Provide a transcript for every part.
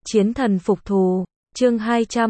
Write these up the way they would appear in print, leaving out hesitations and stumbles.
Chiến thần phục thù, chương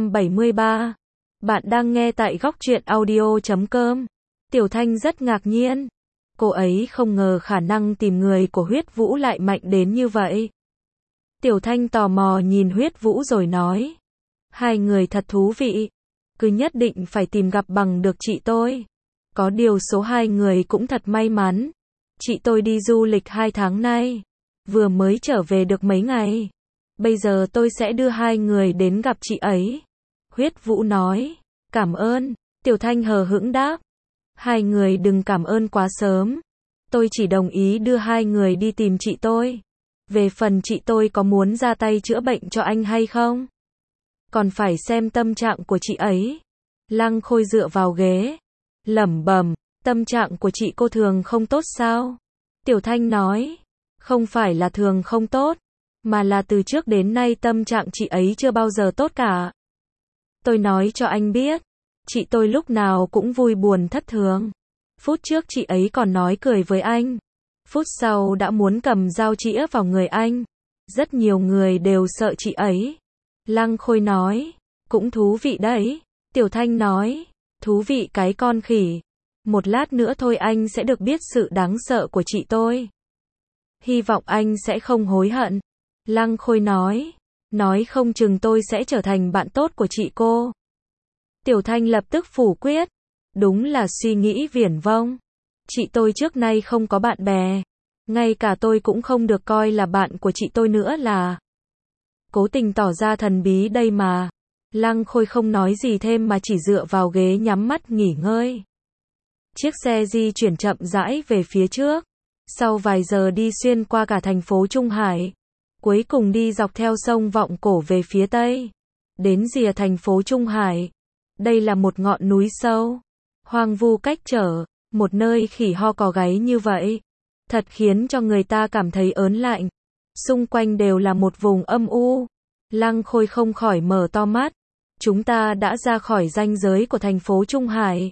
273. Bạn đang nghe tại góc truyện audio.com. Tiểu Thanh rất ngạc nhiên. Cô ấy không ngờ khả năng tìm người của Huyết Vũ lại mạnh đến như vậy. Tiểu Thanh tò mò nhìn Huyết Vũ rồi nói. Hai người thật thú vị. Cứ nhất định phải tìm gặp bằng được chị tôi. Có điều số hai người cũng thật may mắn. Chị tôi đi du lịch 2 tháng nay. Vừa mới trở về được mấy ngày. Bây giờ tôi sẽ đưa hai người đến gặp chị ấy. Huyết Vũ nói. Cảm ơn. Tiểu Thanh hờ hững đáp. Hai người đừng cảm ơn quá sớm. Tôi chỉ đồng ý đưa hai người đi tìm chị tôi. Về phần chị tôi có muốn ra tay chữa bệnh cho anh hay không? Còn phải xem tâm trạng của chị ấy. Lăng Khôi dựa vào ghế. Lẩm bẩm, tâm trạng của chị cô thường không tốt sao? Tiểu Thanh nói. Không phải là thường không tốt, mà là từ trước đến nay tâm trạng chị ấy chưa bao giờ tốt cả. Tôi nói cho anh biết, chị tôi lúc nào cũng vui buồn thất thường. Phút trước chị ấy còn nói cười với anh. Phút sau đã muốn cầm dao chĩa vào người anh. Rất nhiều người đều sợ chị ấy. Lăng Khôi nói, cũng thú vị đấy. Tiểu Thanh nói, thú vị cái con khỉ. Một lát nữa thôi anh sẽ được biết sự đáng sợ của chị tôi. Hy vọng anh sẽ không hối hận. Lăng Khôi nói không chừng tôi sẽ trở thành bạn tốt của chị cô. Tiểu Thanh lập tức phủ quyết. Đúng là suy nghĩ viển vông. Chị tôi trước nay không có bạn bè. Ngay cả tôi cũng không được coi là bạn của chị tôi nữa là. Cố tình tỏ ra thần bí đây mà. Lăng Khôi không nói gì thêm mà chỉ dựa vào ghế nhắm mắt nghỉ ngơi. Chiếc xe di chuyển chậm rãi về phía trước. Sau vài giờ đi xuyên qua cả thành phố Trung Hải, cuối cùng đi dọc theo sông Vọng Cổ về phía tây, đến rìa thành phố Trung Hải. Đây là một ngọn núi sâu, hoang vu cách trở, một nơi khỉ ho cò gáy như vậy, thật khiến cho người ta cảm thấy ớn lạnh. Xung quanh đều là một vùng âm u. Lăng Khôi không khỏi mở to mắt. Chúng ta đã ra khỏi ranh giới của thành phố Trung Hải.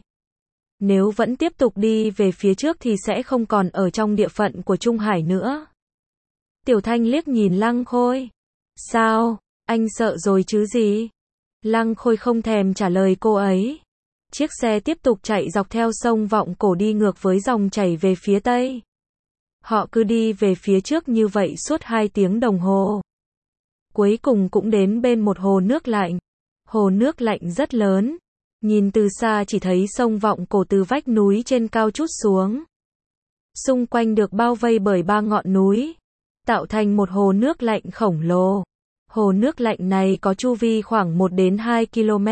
Nếu vẫn tiếp tục đi về phía trước thì sẽ không còn ở trong địa phận của Trung Hải nữa. Tiểu Thanh liếc nhìn Lăng Khôi. Sao, anh sợ rồi chứ gì? Lăng Khôi không thèm trả lời cô ấy. Chiếc xe tiếp tục chạy dọc theo sông Vọng Cổ đi ngược với dòng chảy về phía tây. Họ cứ đi về phía trước như vậy suốt 2 tiếng đồng hồ. Cuối cùng cũng đến bên một hồ nước lạnh. Hồ nước lạnh rất lớn. Nhìn từ xa chỉ thấy sông Vọng Cổ từ vách núi trên cao trút xuống. Xung quanh được bao vây bởi 3 ngọn núi, tạo thành một hồ nước lạnh khổng lồ. Hồ nước lạnh này có chu vi khoảng 1 đến 2 km.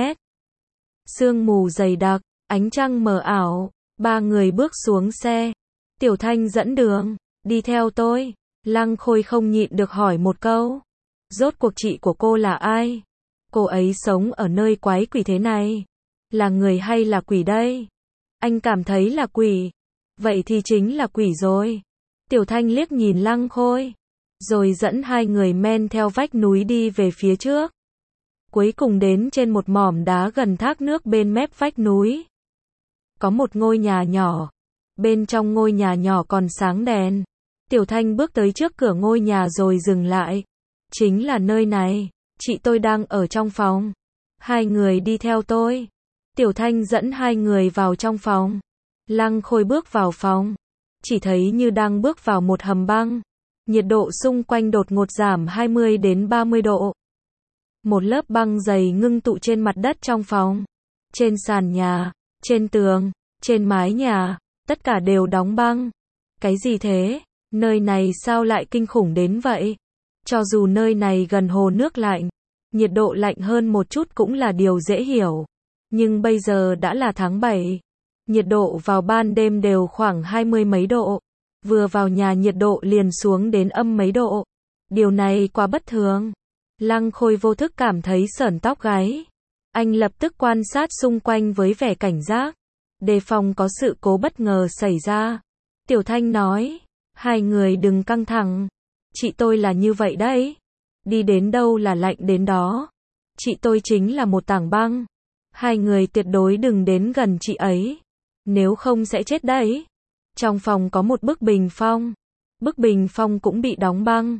Sương mù dày đặc, ánh trăng mờ ảo. 3 người bước xuống xe. Tiểu Thanh dẫn đường, đi theo tôi. Lăng Khôi không nhịn được hỏi một câu. Rốt cuộc chị của cô là ai? Cô ấy sống ở nơi quái quỷ thế này. Là người hay là quỷ đây? Anh cảm thấy là quỷ. Vậy thì chính là quỷ rồi. Tiểu Thanh liếc nhìn Lăng Khôi, rồi dẫn hai người men theo vách núi đi về phía trước. Cuối cùng đến trên một mỏm đá gần thác nước bên mép vách núi. Có một ngôi nhà nhỏ. Bên trong ngôi nhà nhỏ còn sáng đèn. Tiểu Thanh bước tới trước cửa ngôi nhà rồi dừng lại. Chính là nơi này. Chị tôi đang ở trong phòng. Hai người đi theo tôi. Tiểu Thanh dẫn hai người vào trong phòng. Lăng Khôi bước vào phòng. Chỉ thấy như đang bước vào một hầm băng. Nhiệt độ xung quanh đột ngột giảm 20 đến 30 độ. Một lớp băng dày ngưng tụ trên mặt đất trong phòng. Trên sàn nhà, trên tường, trên mái nhà, tất cả đều đóng băng. Cái gì thế? Nơi này sao lại kinh khủng đến vậy? Cho dù nơi này gần hồ nước lạnh, nhiệt độ lạnh hơn một chút cũng là điều dễ hiểu. Nhưng bây giờ đã là tháng 7. Nhiệt độ vào ban đêm đều khoảng 20 mấy độ. Vừa vào nhà nhiệt độ liền xuống đến âm mấy độ. Điều này quá bất thường. Lăng Khôi vô thức cảm thấy sởn tóc gáy. Anh lập tức quan sát xung quanh với vẻ cảnh giác, đề phòng có sự cố bất ngờ xảy ra. Tiểu Thanh nói, hai người đừng căng thẳng. Chị tôi là như vậy đấy. Đi đến đâu là lạnh đến đó. Chị tôi chính là một tảng băng. Hai người tuyệt đối đừng đến gần chị ấy. Nếu không sẽ chết đấy. Trong phòng có một bức bình phong. Bức bình phong cũng bị đóng băng.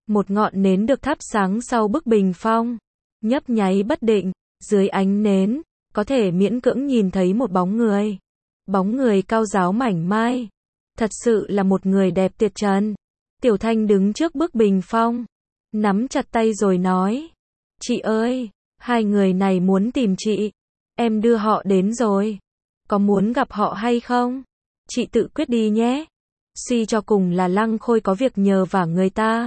Một ngọn nến được thắp sáng sau bức bình phong, nhấp nháy bất định, dưới ánh nến, có thể miễn cưỡng nhìn thấy một bóng người. Bóng người cao ráo mảnh mai, thật sự là một người đẹp tuyệt trần. Tiểu Thanh đứng trước bức bình phong, nắm chặt tay rồi nói, chị ơi, hai người này muốn tìm chị, em đưa họ đến rồi, có muốn gặp họ hay không? Chị tự quyết đi nhé. Suy cho cùng là Lăng Khôi có việc nhờ vả người ta,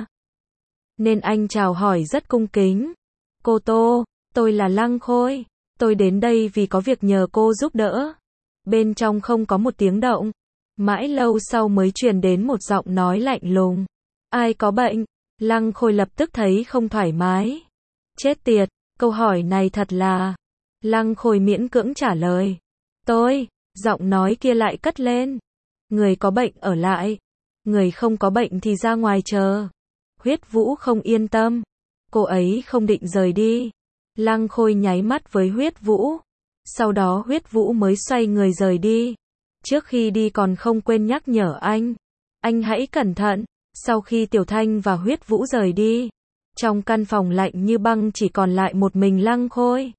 nên anh chào hỏi rất cung kính. Cô Tô, tôi là Lăng Khôi, tôi đến đây vì có việc nhờ cô giúp đỡ. Bên trong không có một tiếng động, mãi lâu sau mới truyền đến một giọng nói lạnh lùng. Ai có bệnh? Lăng Khôi lập tức thấy không thoải mái. Chết tiệt, câu hỏi này thật là... Lăng Khôi miễn cưỡng trả lời. Tôi, giọng nói kia lại cất lên. Người có bệnh ở lại, người không có bệnh thì ra ngoài chờ. Huyết Vũ không yên tâm, cô ấy không định rời đi. Lăng Khôi nháy mắt với Huyết Vũ, sau đó Huyết Vũ mới xoay người rời đi. Trước khi đi còn không quên nhắc nhở anh hãy cẩn thận. Sau khi Tiểu Thanh và Huyết Vũ rời đi, trong căn phòng lạnh như băng chỉ còn lại một mình Lăng Khôi.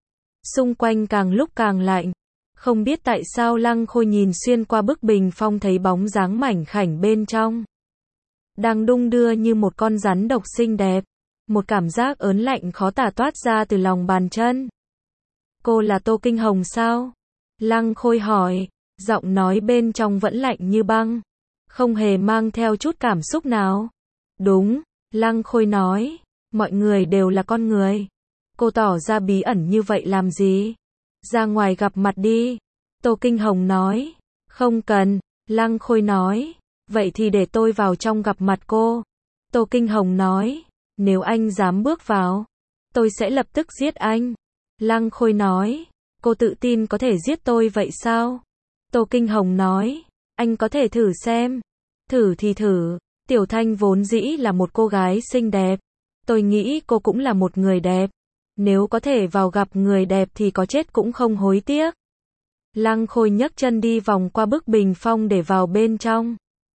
Xung quanh càng lúc càng lạnh. Không biết tại sao Lăng Khôi nhìn xuyên qua bức bình phong thấy bóng dáng mảnh khảnh bên trong, đang đung đưa như một con rắn độc xinh đẹp. Một cảm giác ớn lạnh khó tả toát ra từ lòng bàn chân. Cô là Tô Kinh Hồng sao? Lăng Khôi hỏi, giọng nói bên trong vẫn lạnh như băng, không hề mang theo chút cảm xúc nào. Đúng, Lăng Khôi nói, mọi người đều là con người. Cô tỏ ra bí ẩn như vậy làm gì? Ra ngoài gặp mặt đi. Tô Kinh Hồng nói. Không cần, Lăng Khôi nói. Vậy thì để tôi vào trong gặp mặt cô. Tô Kinh Hồng nói. Nếu anh dám bước vào, tôi sẽ lập tức giết anh. Lăng Khôi nói. Cô tự tin có thể giết tôi vậy sao? Tô Kinh Hồng nói. Anh có thể thử xem. Thử thì thử. Tiểu Thanh vốn dĩ là một cô gái xinh đẹp. Tôi nghĩ cô cũng là một người đẹp. Nếu có thể vào gặp người đẹp thì có chết cũng không hối tiếc. Lăng Khôi nhấc chân đi vòng qua bức bình phong để vào bên trong.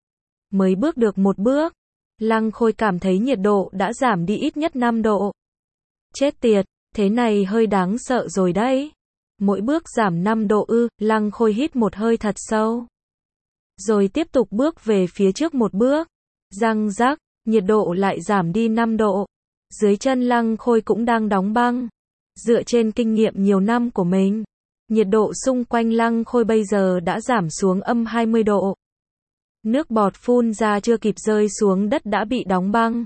Mới bước được một bước, Lăng Khôi cảm thấy nhiệt độ đã giảm đi ít nhất 5 độ. Chết tiệt, thế này hơi đáng sợ rồi đấy. Mỗi bước giảm 5 độ ư? Lăng Khôi hít một hơi thật sâu, rồi tiếp tục bước về phía trước một bước. Răng rắc, nhiệt độ lại giảm đi 5 độ. Dưới chân Lăng Khôi cũng đang đóng băng. Dựa trên kinh nghiệm nhiều năm của mình, nhiệt độ xung quanh Lăng Khôi bây giờ đã giảm xuống âm 20 độ. Nước bọt phun ra chưa kịp rơi xuống đất đã bị đóng băng.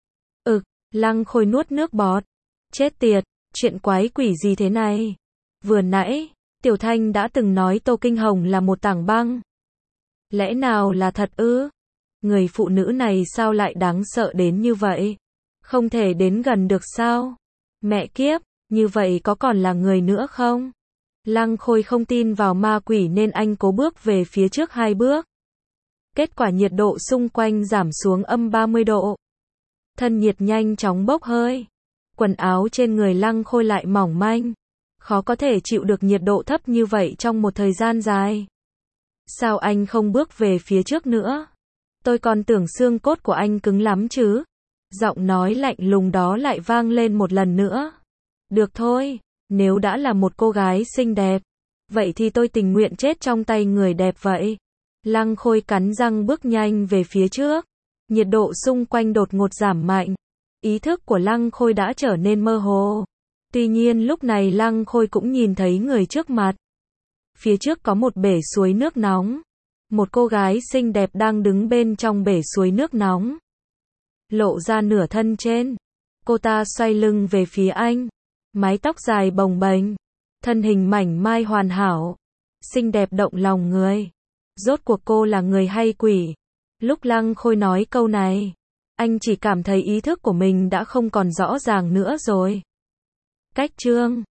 Lăng Khôi nuốt nước bọt. Chết tiệt, chuyện quái quỷ gì thế này? Vừa nãy, Tiểu Thanh đã từng nói Tô Kinh Hồng là một tảng băng. Lẽ nào là thật ư? Người phụ nữ này sao lại đáng sợ đến như vậy? Không thể đến gần được sao? Mẹ kiếp, như vậy có còn là người nữa không? Lăng Khôi không tin vào ma quỷ nên anh cố bước về phía trước 2 bước. Kết quả nhiệt độ xung quanh giảm xuống âm 30 độ. Thân nhiệt nhanh chóng bốc hơi. Quần áo trên người Lăng Khôi lại mỏng manh. Khó có thể chịu được nhiệt độ thấp như vậy trong một thời gian dài. Sao anh không bước về phía trước nữa? Tôi còn tưởng xương cốt của anh cứng lắm chứ. Giọng nói lạnh lùng đó lại vang lên một lần nữa. Được thôi, nếu đã là một cô gái xinh đẹp, vậy thì tôi tình nguyện chết trong tay người đẹp vậy. Lăng Khôi cắn răng bước nhanh về phía trước. Nhiệt độ xung quanh đột ngột giảm mạnh. Ý thức của Lăng Khôi đã trở nên mơ hồ. Tuy nhiên lúc này Lăng Khôi cũng nhìn thấy người trước mặt. Phía trước có một bể suối nước nóng. Một cô gái xinh đẹp đang đứng bên trong bể suối nước nóng, lộ ra nửa thân trên. Cô ta xoay lưng về phía anh, mái tóc dài bồng bềnh, thân hình mảnh mai hoàn hảo, xinh đẹp động lòng người. Rốt cuộc cô là người hay quỷ? Lúc Lăng Khôi nói câu này, anh chỉ cảm thấy ý thức của mình đã không còn rõ ràng nữa rồi. Cách chương